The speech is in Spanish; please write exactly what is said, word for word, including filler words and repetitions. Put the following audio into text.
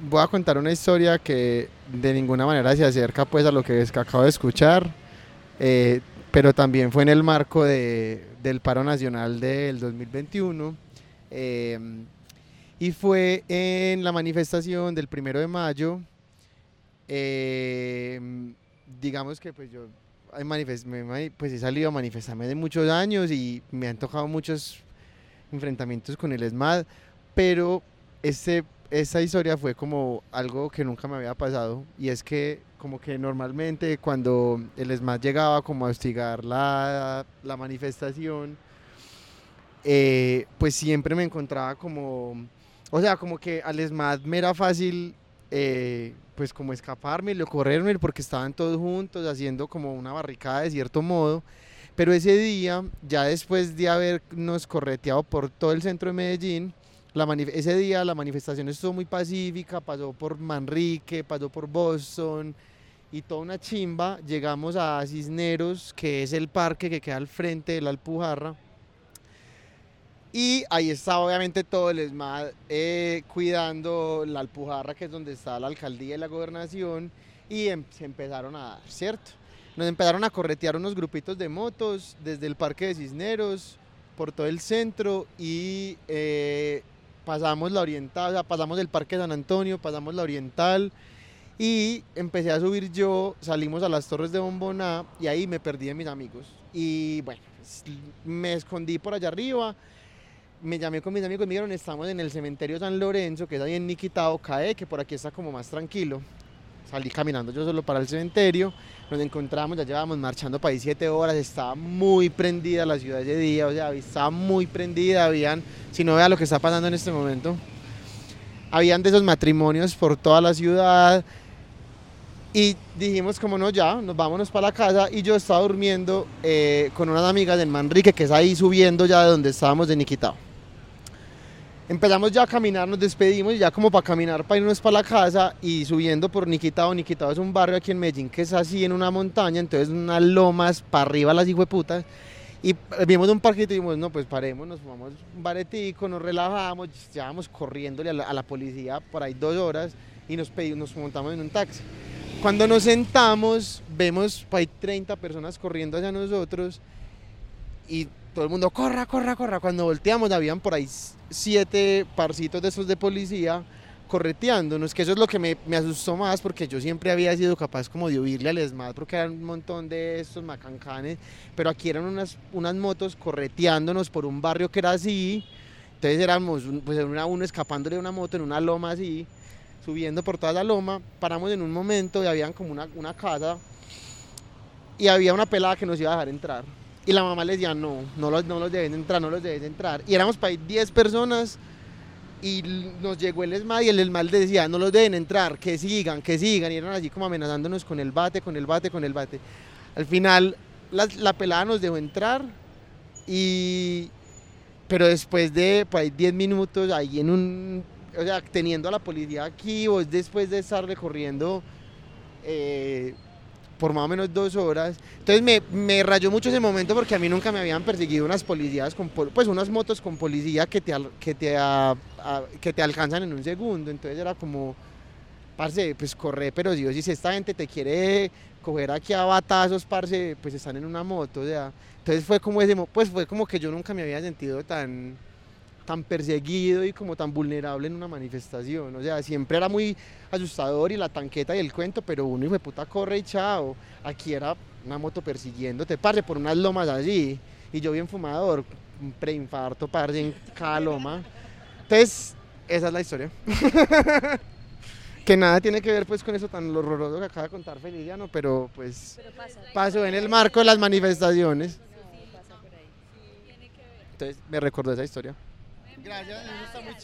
voy a contar una historia que de ninguna manera se acerca pues a lo que, es que acabo de escuchar, eh, pero también fue en el marco de, del paro nacional del dos mil veintiuno, eh, y fue en la manifestación del primero de mayo. eh, digamos que pues yo he, manifest- me- pues he salido a manifestarme de muchos años y me han tocado muchos enfrentamientos con el ESMAD, pero este, esta historia fue como algo que nunca me había pasado, y es que como que normalmente cuando el ESMAD llegaba como a hostigar la, la manifestación, eh, pues siempre me encontraba como, o sea, como que al ESMAD me era fácil, eh, pues como escaparme o correrme porque estaban todos juntos haciendo como una barricada de cierto modo. Pero ese día, ya después de habernos correteado por todo el centro de Medellín, la ese día la manifestación estuvo muy pacífica, pasó por Manrique, pasó por Boston y toda una chimba. Llegamos a Cisneros, que es el parque que queda al frente de la Alpujarra, y ahí estaba obviamente todo el ESMAD, eh, cuidando la Alpujarra, que es donde está la alcaldía y la gobernación, y em se empezaron a dar, ¿cierto? Nos empezaron a corretear unos grupitos de motos desde el Parque de Cisneros, por todo el centro, y eh, pasamos la Oriental, o sea, pasamos el Parque de San Antonio, pasamos la Oriental, y empecé a subir yo, salimos a las Torres de Bomboná, y ahí me perdí de mis amigos. Y bueno, pues, me escondí por allá arriba, me llamé con mis amigos y me dijeron: estamos en el cementerio San Lorenzo, que es ahí en Niquitao, Cae, que por aquí está como más tranquilo. Salí caminando yo solo para el cementerio, nos encontramos, ya llevábamos marchando para ahí siete horas, estaba muy prendida la ciudad ese día, o sea, estaba muy prendida, habían, si no vea lo que está pasando en este momento, habían de esos matrimonios por toda la ciudad, y dijimos como no, ya, nos vámonos para la casa, y yo estaba durmiendo eh, con unas amigas en Manrique, que es ahí subiendo ya de donde estábamos de Niquitao. Empezamos ya a caminar, nos despedimos, y ya como para caminar, para irnos para la casa, y subiendo por Niquitao. Niquitao es un barrio aquí en Medellín que es así en una montaña, entonces unas lomas para arriba las hijueputas, y vimos un parquito y dijimos: no, pues paremos, nos fumamos un baretico, nos relajamos, ya vamos corriéndole a la, a la policía por ahí dos horas, y nos, pedimos, nos montamos en un taxi. Cuando nos sentamos, vemos por ahí treinta personas corriendo hacia nosotros, y todo el mundo: corra, corra, corra. Cuando volteamos, habían por ahí siete parcitos de esos de policía correteándonos, que eso es lo que me, me asustó más, porque yo siempre había sido capaz como de huirle al ESMAD, porque eran un montón de estos macancanes, pero aquí eran unas, unas motos correteándonos por un barrio que era así. Entonces éramos, pues era uno escapándole de una moto en una loma así, subiendo por toda la loma. Paramos en un momento y habían como una, una casa, y había una pelada que nos iba a dejar entrar. Y la mamá les decía: no, no los, no los deben entrar, no los deben entrar. Y éramos para ahí diez personas, y nos llegó el ESMAD, y el ESMAD decía: no los deben entrar, que sigan, que sigan. Y eran así como amenazándonos con el bate, con el bate, con el bate. Al final la, la pelada nos dejó entrar, y pero después de por ahí diez minutos ahí en un, o sea, teniendo a la policía aquí, vos después de estar recorriendo eh, por más o menos dos horas. Entonces me, me rayó mucho ese momento, porque a mí nunca me habían perseguido unas policías, con, pues unas motos con policía que te, que te, a, a, que te alcanzan en un segundo. Entonces era como: parce, pues corre, pero Dios, si esta gente te quiere coger aquí a batazos, parce, pues están en una moto, o sea. Entonces fue como ese, pues fue como que yo nunca me había sentido tan tan perseguido y como tan vulnerable en una manifestación. O sea, siempre era muy asustador y la tanqueta y el cuento, pero uno hijo de puta corre y chao. Aquí era una moto persiguiéndote, parce, por unas lomas allí, y yo bien fumador, un preinfarto, parce, en cada loma. Entonces, esa es la historia. Que nada tiene que ver pues con eso tan horroroso que acaba de contar Feliciano, pero pues Pero pasa, pasó en el marco de las manifestaciones. sí, pasa por ahí. Entonces me recordó esa historia. Gracias, eso está muy